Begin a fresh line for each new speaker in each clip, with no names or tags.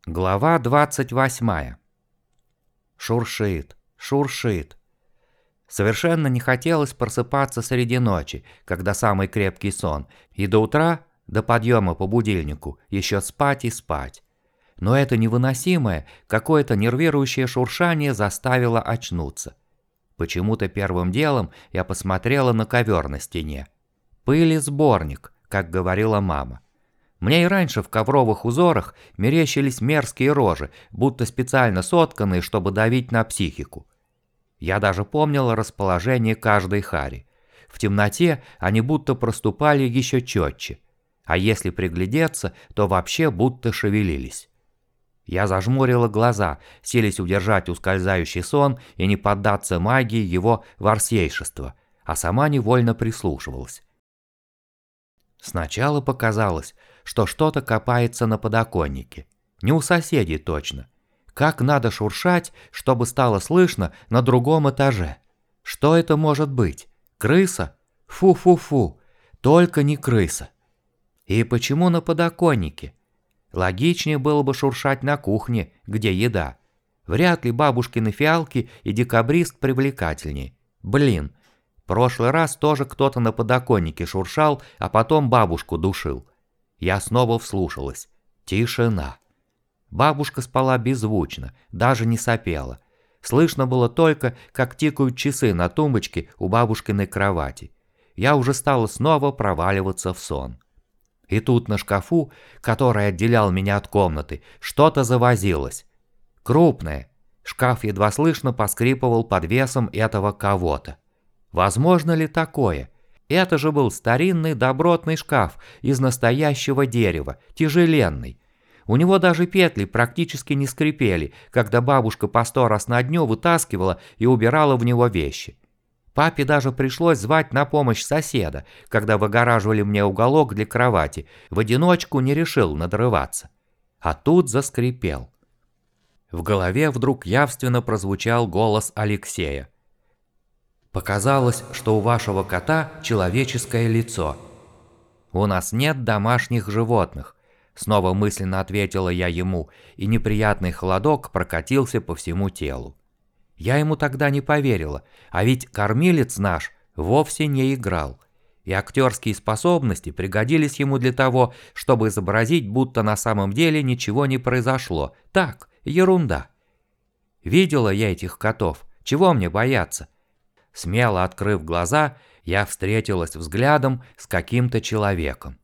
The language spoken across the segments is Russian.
Глава 28. Шуршит, шуршит. Совершенно не хотелось просыпаться среди ночи, когда самый крепкий сон, и до утра, до подъема по будильнику, еще спать и спать. Но это невыносимое, какое-то нервирующее шуршание заставило очнуться. Почему-то первым делом я посмотрела на ковер на стене. Пыли сборник, как говорила мама. Мне и раньше в ковровых узорах мерещились мерзкие рожи, будто специально сотканные, чтобы давить на психику. Я даже помнила расположение каждой хари. В темноте они будто проступали еще четче, а если приглядеться, то вообще будто шевелились. Я зажмурила глаза, силясь удержать ускользающий сон и не поддаться магии его ворсейшества, а сама невольно прислушивалась. Сначала показалось, что что-то копается на подоконнике. Не у соседей точно. Как надо шуршать, чтобы стало слышно на другом этаже? Что это может быть? Крыса? Фу-фу-фу. Только не крыса. И почему на подоконнике? Логичнее было бы шуршать на кухне, где еда. Вряд ли бабушкины фиалки и декабрист привлекательнее. Блин. Прошлый раз тоже кто-то на подоконнике шуршал, а потом бабушку душил. Я снова вслушалась. Тишина. Бабушка спала беззвучно, даже не сопела. Слышно было только, как тикают часы на тумбочке у бабушкиной кровати. Я уже стала снова проваливаться в сон. И тут на шкафу, который отделял меня от комнаты, что-то завозилось. Крупное. Шкаф едва слышно поскрипывал под весом этого кого-то. Возможно ли такое? Это же был старинный добротный шкаф из настоящего дерева, тяжеленный. У него даже петли практически не скрипели, когда бабушка по 100 раз на дню вытаскивала и убирала в него вещи. Папе даже пришлось звать на помощь соседа, когда выгораживали мне уголок для кровати, в одиночку не решил надрываться. А тут заскрипел. В голове вдруг явственно прозвучал голос Алексея. «Показалось, что у вашего кота человеческое лицо». «У нас нет домашних животных», — снова мысленно ответила я ему, и неприятный холодок прокатился по всему телу. Я ему тогда не поверила, а ведь кормилец наш вовсе не играл. И актерские способности пригодились ему для того, чтобы изобразить, будто на самом деле ничего не произошло. Так, ерунда. Видела я этих котов, чего мне бояться? Смело открыв глаза, я встретилась взглядом с каким-то человеком.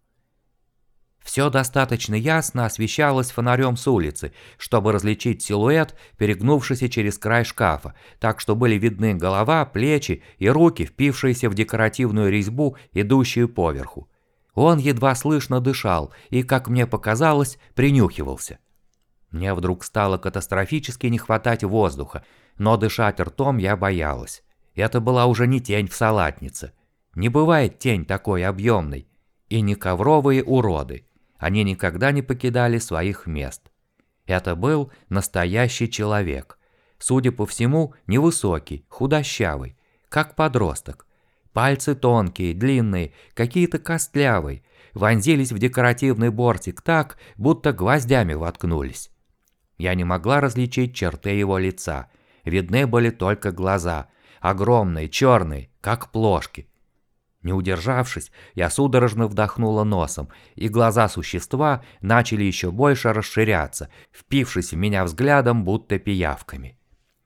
Все достаточно ясно освещалось фонарем с улицы, чтобы различить силуэт, перегнувшийся через край шкафа, так что были видны голова, плечи и руки, впившиеся в декоративную резьбу, идущую поверху. Он едва слышно дышал и, как мне показалось, принюхивался. Мне вдруг стало катастрофически не хватать воздуха, но дышать ртом я боялась. Это была уже не тень в салатнице. Не бывает тень такой объемной. И не ковровые уроды. Они никогда не покидали своих мест. Это был настоящий человек. Судя по всему, невысокий, худощавый, как подросток. Пальцы тонкие, длинные, какие-то костлявые, вонзились в декоративный бортик так, будто гвоздями воткнулись. Я не могла различить черты его лица. Видны были только глаза. Огромные, черные, как плошки. Не удержавшись, я судорожно вдохнула носом, и глаза существа начали еще больше расширяться, впившись в меня взглядом, будто пиявками.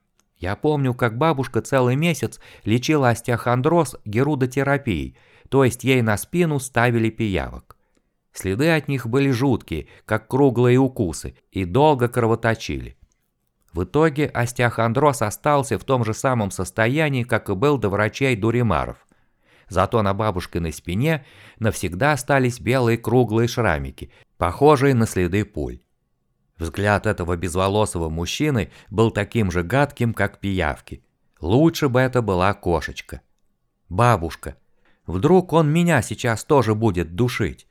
Я помню, как бабушка целый месяц лечила остеохондроз герудотерапией, то есть ей на спину ставили пиявок. Следы от них были жуткие, как круглые укусы, и долго кровоточили. В итоге остеохондроз остался в том же самом состоянии, как и был до врачей Дуримаров. Зато на бабушкиной спине навсегда остались белые круглые шрамики, похожие на следы пуль. Взгляд этого безволосого мужчины был таким же гадким, как пиявки. Лучше бы это была кошечка. Бабушка. Вдруг он меня сейчас тоже будет душить?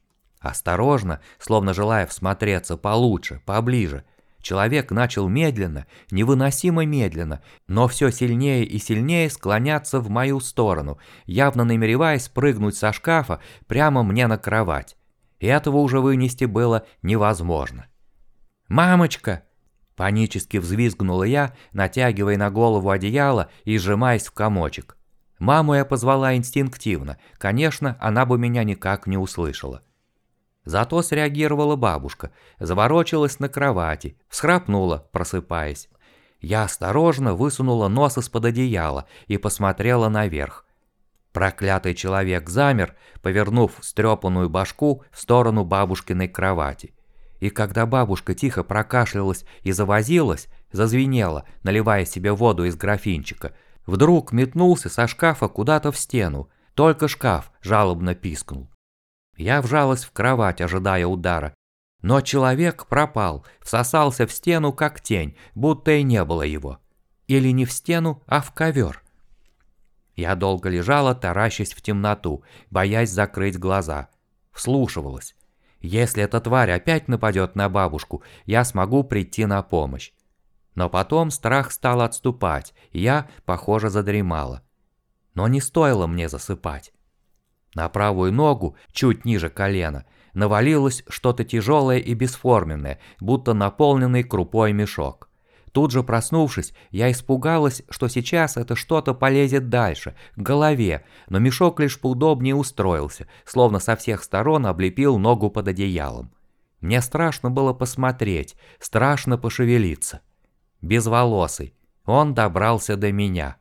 Осторожно, словно желая всмотреться получше, поближе, человек начал медленно, невыносимо медленно, но все сильнее и сильнее склоняться в мою сторону, явно намереваясь спрыгнуть со шкафа прямо мне на кровать. И этого уже вынести было невозможно. «Мамочка!» Панически взвизгнула я, натягивая на голову одеяло и сжимаясь в комочек. Маму я позвала инстинктивно, конечно, она бы меня никак не услышала. Зато среагировала бабушка, заворочилась на кровати, всхрапнула, просыпаясь. Я осторожно высунула нос из-под одеяла и посмотрела наверх. Проклятый человек замер, повернув встрепанную башку в сторону бабушкиной кровати. И когда бабушка тихо прокашлялась и завозилась, зазвенела, наливая себе воду из графинчика, вдруг метнулся со шкафа куда-то в стену, только шкаф жалобно пискнул. Я вжалась в кровать, ожидая удара, но человек пропал, всосался в стену как тень, будто и не было его. Или не в стену, а в ковер. Я долго лежала, таращась в темноту, боясь закрыть глаза. Вслушивалась. Если эта тварь опять нападет на бабушку, я смогу прийти на помощь. Но потом страх стал отступать, и я, похоже, задремала. Но не стоило мне засыпать. На правую ногу, чуть ниже колена, навалилось что-то тяжелое и бесформенное, будто наполненный крупой мешок. Тут же проснувшись, я испугалась, что сейчас это что-то полезет дальше, к голове, но мешок лишь поудобнее устроился, словно со всех сторон облепил ногу под одеялом. Мне страшно было посмотреть, страшно пошевелиться. Безволосый, он добрался до меня.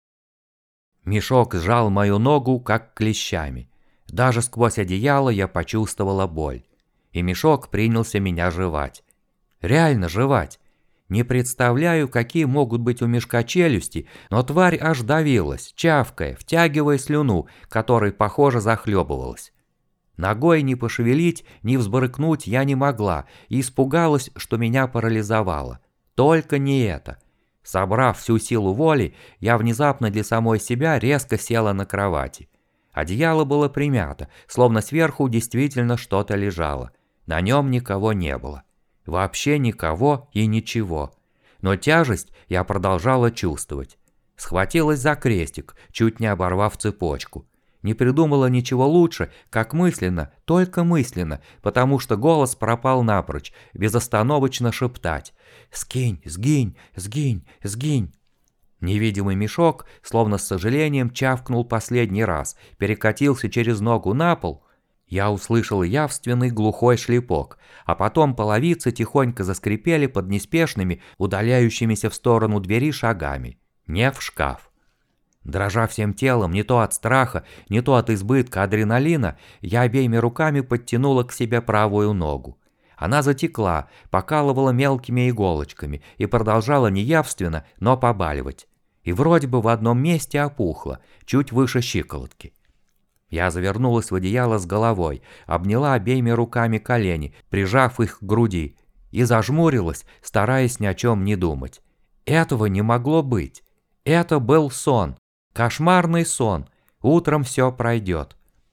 Мешок сжал мою ногу, как клещами. Даже сквозь одеяло я почувствовала боль. И мешок принялся меня жевать. Реально жевать. Не представляю, какие могут быть у мешка челюсти, но тварь аж давилась, чавкая, втягивая слюну, которой, похоже, захлебывалась. Ногой ни пошевелить, ни взбрыкнуть я не могла и испугалась, что меня парализовало. Только не это. Собрав всю силу воли, я внезапно для самой себя резко села на кровати. Одеяло было примято, словно сверху действительно что-то лежало. На нем никого не было. Вообще никого и ничего. Но тяжесть я продолжала чувствовать. Схватилась за крестик, чуть не оборвав цепочку. Не придумала ничего лучше, как мысленно, только мысленно, потому что голос пропал напрочь, безостановочно шептать: «Скинь, сгинь, сгинь, сгинь». Невидимый мешок, словно с сожалением, чавкнул последний раз, перекатился через ногу на пол. Я услышал явственный глухой шлепок, а потом половицы тихонько заскрипели под неспешными, удаляющимися в сторону двери шагами. Не в шкаф. Дрожа всем телом, не то от страха, не то от избытка адреналина, я обеими руками подтянула к себе правую ногу. Она затекла, покалывала мелкими иголочками и продолжала неявственно, но побаливать. И вроде бы в одном месте опухла, чуть выше щиколотки. Я завернулась в одеяло с головой, обняла обеими руками колени, прижав их к груди, и зажмурилась, стараясь ни о чем не думать. Этого не могло быть. Это был сон. Кошмарный сон. Утром все пройдет.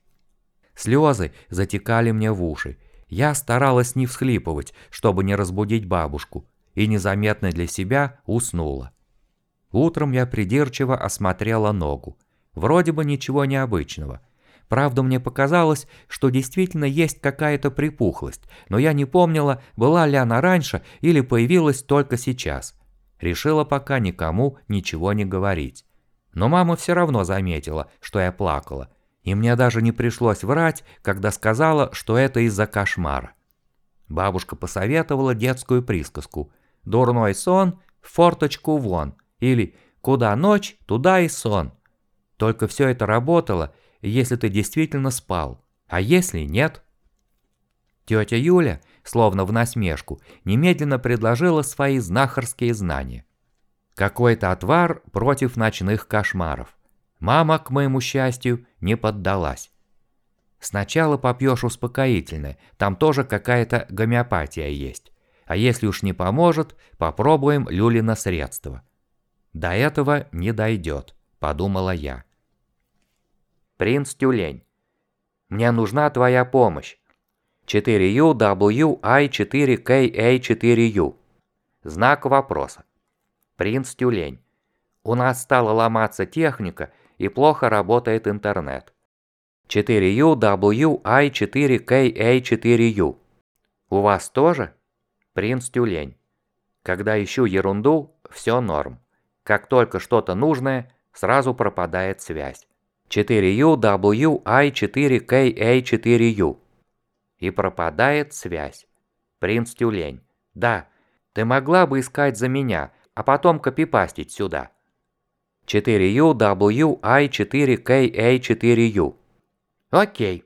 Слезы затекали мне в уши. Я старалась не всхлипывать, чтобы не разбудить бабушку, и незаметно для себя уснула. Утром я придирчиво осмотрела ногу. Вроде бы ничего необычного. Правда, мне показалось, что действительно есть какая-то припухлость, но я не помнила, была ли она раньше или появилась только сейчас. Решила пока никому ничего не говорить. Но мама все равно заметила, что я плакала, и мне даже не пришлось врать, когда сказала, что это из-за кошмара. Бабушка посоветовала детскую присказку: «Дурной сон, в форточку вон» или «Куда ночь, туда и сон». Только все это работало, если ты действительно спал, а если нет? Тетя Юля, словно в насмешку, немедленно предложила свои знахарские знания. Какой-то отвар против ночных кошмаров. Мама, к моему счастью, не поддалась. Сначала попьешь успокоительное, там тоже какая-то гомеопатия есть. А если уж не поможет, попробуем Люлино средство. До этого не дойдет, подумала я. Принц Тюлень. Мне нужна твоя помощь. 4UWI4KA4U. Знак вопроса. Принц Тюлень. У нас стала ломаться техника и плохо работает интернет. 4UWI4KA4U. У вас тоже? Принц Тюлень. Когда ищу ерунду, все норм. Как только что-то нужное, сразу пропадает связь. 4UWI4KA4U. И пропадает связь. Принц Тюлень. Да, ты могла бы искать за меня, а потом копипастить сюда. 4UWI4KA4U. Окей.